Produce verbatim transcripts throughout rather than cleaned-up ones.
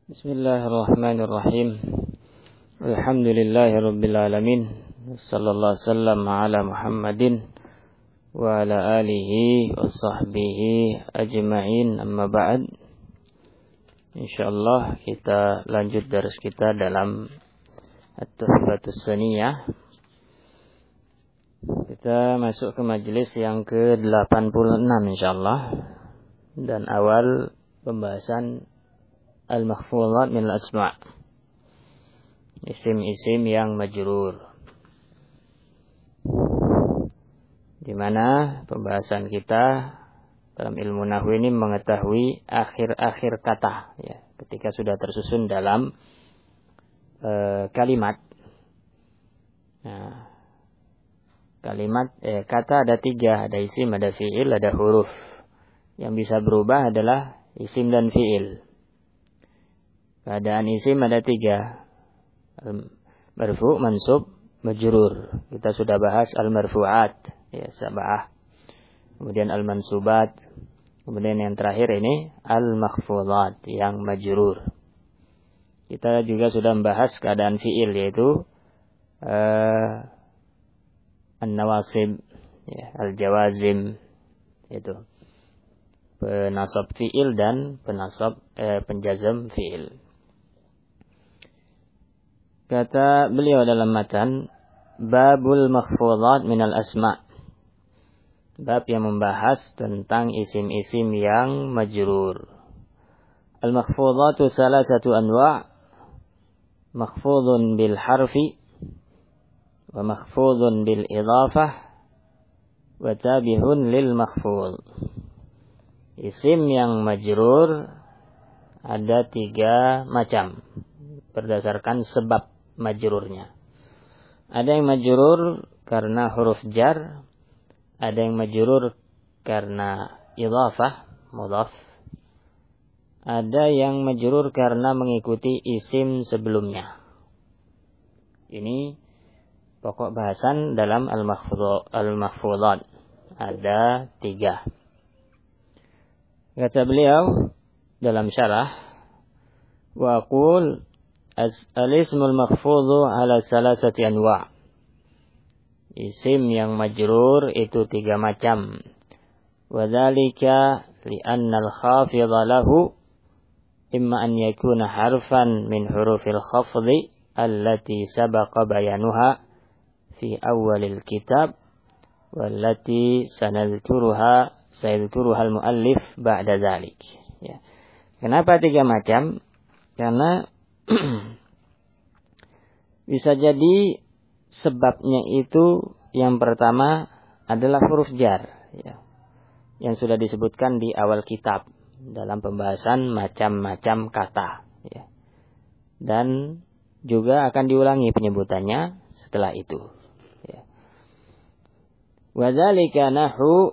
Bismillahirrahmanirrahim. Alhamdulillahirabbil alamin. Sallallahu wasallam ala Muhammadin wa ala alihi wa sahbihi ajma'in. Amma ba'd. Insyaallah kita lanjut daras kita dalam At-Tuhfatus Saniyah. Kita masuk ke majelis yang ke delapan puluh enam insyaallah. Dan awal pembahasan Al-Makhfulat min al-asma', isim-isim yang majrur, di mana pembahasan kita dalam ilmu nahwu ini mengetahui akhir-akhir kata, ya, ketika sudah tersusun dalam e, kalimat. Nah, kalimat eh, kata ada tiga, ada isim, ada fiil, ada huruf. Yang bisa berubah adalah isim dan fiil. Keadaan isim ada tiga, marfu, mansub, majrur. Kita sudah bahas al-marfu'at, ya, sab'ah. Kemudian al-mansubat. Kemudian yang terakhir ini al-makhfudat, yang majrur. Kita juga sudah membahas keadaan fi'il, yaitu uh, an-nawasib, ya, al-jawazim, yaitu penasab fi'il dan penasab eh, penjazam fi'il. Kata beliau dalam matan, babul makhfudat minal asma', bab yang membahas tentang isim-isim yang majrur. Al-makhfudatu salasatu anwa', makhfudun bil harfi, wa makhfudun bil idhafah, wa tabihun lil makhfud. Isim yang majrur ada tiga macam berdasarkan sebab majrurnya. Ada yang majrur karena huruf jar, ada yang majrur karena idhafah, mudhaf, ada yang majrur karena mengikuti isim sebelumnya. Ini pokok bahasan dalam al-makhfudat. Ada tiga. Kata beliau dalam syarah, wa aqul al-ismul makhfudhu ala salasati anwa'. Isim yang majrur itu tiga macam. Wa dzalika li'anna al-khafidha lahu imma an yakuna harfan min hurufil khafdhi allati sabaqa bayanuha fi awwalil kitab wallati sanadhkuruha sayadhkuruha al-muallif ba'da dzalik. Ya. Kenapa tiga macam? Karena bisa jadi sebabnya itu yang pertama adalah huruf jar, ya, yang sudah disebutkan di awal kitab dalam pembahasan macam-macam kata, ya. Dan juga akan diulangi penyebutannya setelah itu, ya. Wa dzalika nahu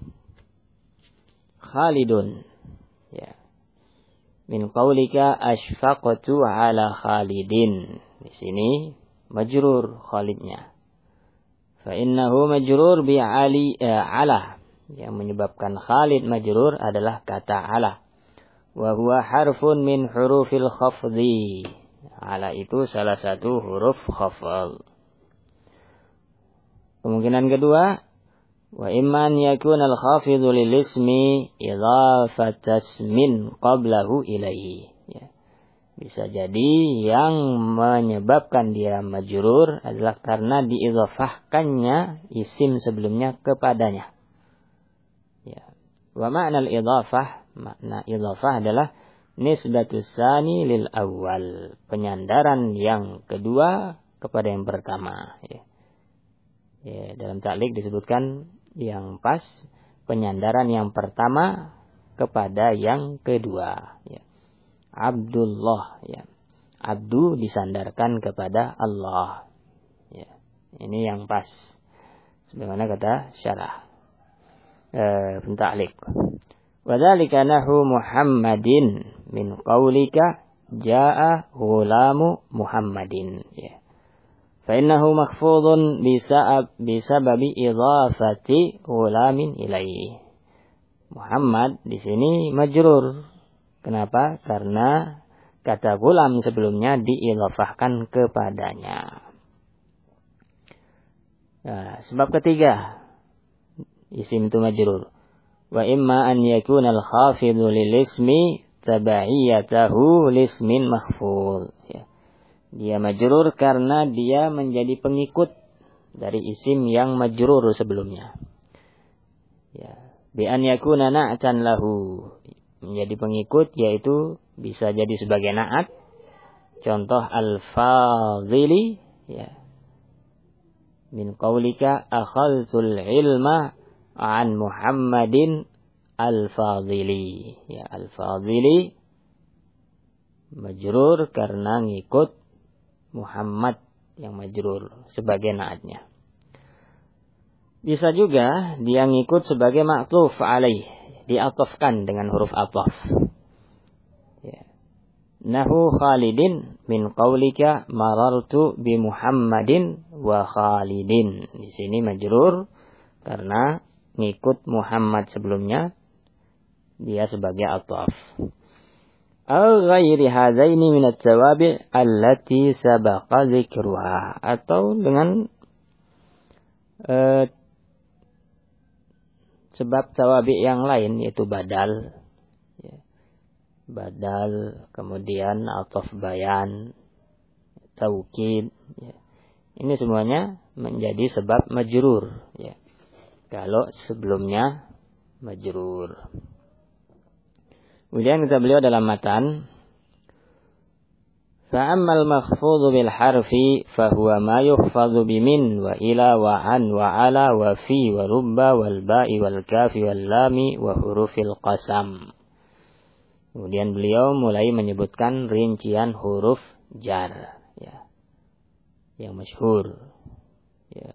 Khalidun, ya, min qaulika ashfaqtu ala Khalidin. Di sini majrur Khalidnya. Fa innahu majrur bi ali eh, ala. Yang menyebabkan Khalid majrur adalah kata ala. Wa huwa harfun min hurufil khafdhi. Ala itu salah satu huruf khafd. Kemungkinan kedua, wa imman yakuna al-khafidhu lil ismi idhafatasmin qablahu ilaihi. Ya. Bisa jadi yang menyebabkan dia majrur adalah karena diidhafahkannya isim sebelumnya kepadanya. Ya. Wa ma'na al-idhafah, makna idhafah adalah nisbatus tsani lil awwal, penyandaran yang kedua kepada yang pertama, ya. Ya, dalam ta'liq disebutkan yang pas, penyandaran yang pertama kepada yang kedua, ya. Abdullah, ya. Abdu disandarkan kepada Allah, ya. Ini yang pas, sebagaimana kata syarah eh, penta'liq. Wa dzalika nahu Muhammadin min qaulika jaa ghulamu Muhammadin, ya. Fa innahu makhfudun bisabab bisababi idhafati ghulamin ilaihi. Muhammad di sini majrur. Kenapa? Karena kata gulam sebelumnya diidhafahkan kepadanya. Nah, sebab ketiga, isim itu majrur. Wa imma an yakuna al-khafidhu lil ismi tabaiyatahu lismin makhfudh. Ya. Dia majrur karena dia menjadi pengikut dari isim yang majrur sebelumnya. Ya, bi an yakuna na'tan lahu, menjadi pengikut yaitu bisa jadi sebagai na'at. Contoh al-fadhili, ya. Min qaulika akhadhul ilma an Muhammadin al-fadhili. Ya, al-fadhili majrur karena ngikut Muhammad yang majrur sebagai na'atnya. Bisa juga dia ngikut sebagai ma'tuf alaih, diatofkan dengan huruf ataf. Ya. Nahu Khalidin min qaulika marartu bi Muhammadin wa Khalidin. Di sini majrur karena ngikut Muhammad sebelumnya, dia sebagai ataf. Al ghairi hadaini min at-tawabi' allati sabaqa dzikruha, atau dengan uh, sebab tawabi' yang lain yaitu badal, ya. Badal, kemudian ataf bayan, taukid, ya. Ini semuanya menjadi sebab majrur, ya. Kalau sebelumnya majrur. Kemudian kita beliau dalam matan, fa'ammal makhfudhu bil harfi fahuwa ma yukhfadhu bimin wa ila wa an wa ala wa fi wa rubba wal ba'i wal kafi wal lami wa hurufil qasam. Kemudian beliau mulai menyebutkan rincian huruf jar, ya, yang masyhur, ya.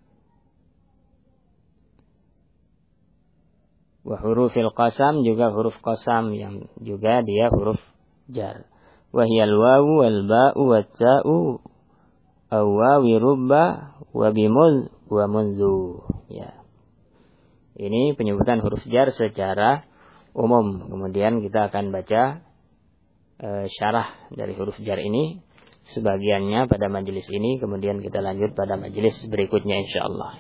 Wa hurufil qasam, juga huruf qasam yang juga dia huruf jar. Wa hiyal wawu wal ba'u wat ta'u aw wawi rubba wa bimul wa munzu, ya. Ini penyebutan huruf jar secara umum. Kemudian kita akan baca e, syarah dari huruf jar ini sebagiannya pada majelis ini, kemudian kita lanjut pada majelis berikutnya insyaallah.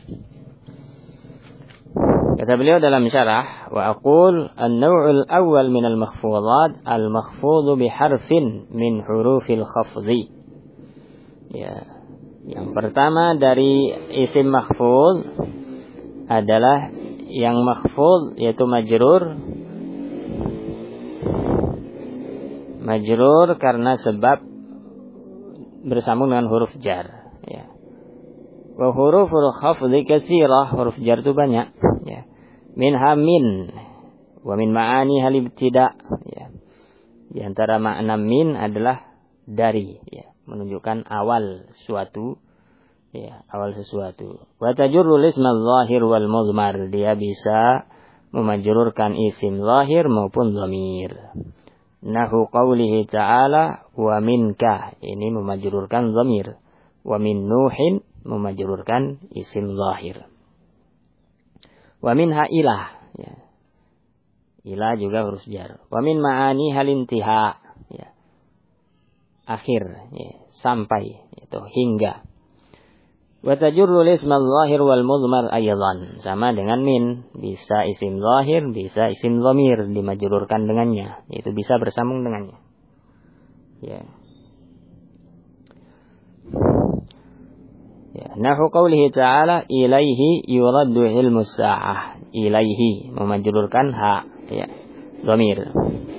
Kata beliau dalam syarah, wa aqul an-naw'ul awwal min al-makhfudhat al-makhfudhu bi harfin min hurufil khafdhi. Ya, yang pertama dari isim makhfudh adalah yang makhfudh yaitu majrur. Majrur karena sebab bersambung dengan huruf jar, ya. Wa huruful khafdhi katsirah, huruf jar itu banyak, ya. Minha min wa min ma'ani hal ibtida, ya. Di antara makna min adalah dari, ya, menunjukkan awal suatu, ya, awal sesuatu. Wa tajurrul ismal zahir wal mudmar, dia bisa memajrurkan isim zahir maupun dhamir. Nahu qaulihi ta'ala wa minka, ini memajrurkan dhamir. Wa min nuhin memajrurkan isim zahir. Wa minha ilah, ya. Ilah juga huruf jar. Wa min ma'ani hal intiha, ya. Akhir, ya, sampai, itu hingga. Wa tajurrul ismal zahir wal mudmar aydan, sama dengan min, bisa isim zahir, bisa isim dhamir dimajrurkan dengannya, yaitu bisa bersambung dengannya. Ya. Ya, nahu qaulihi ta'ala ilaihi yuraddu ilmu sa'ah. Ilaihi memajrurkan ha, ya, dhamir.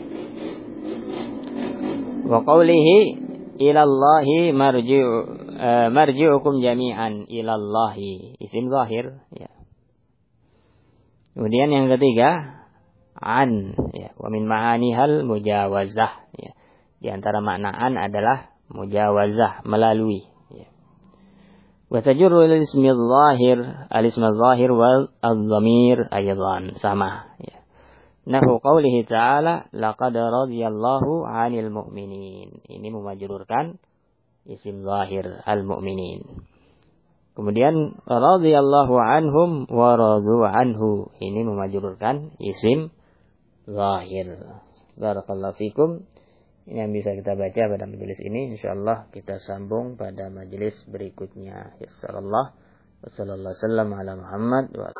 Wa qaulihi ilallahi marji'u uh, marji'ukum jami'an, ilallahi isim zahir, ya. Kemudian yang ketiga an, ya, wa min ma'anihal mujawazah, ya. Di antara makna an adalah mujawazah, melalui. Wa tajurru al-ismi al-zahir al-ism al-zahir wal al-dhamir aydan, sama, ya. Nahu qaulihi ta'ala laqad radiyallahu 'anil mu'minin, ini memajrurkan isim zahir al-mu'minin. Kemudian radiyallahu anhum wa radu anhu, ini memajrurkan isim zahir. Barakallahu fikum. Ini yang bisa kita baca pada majelis ini. Insyaallah kita sambung pada majelis berikutnya. Ya sallallahu wasallam ala Muhammad wa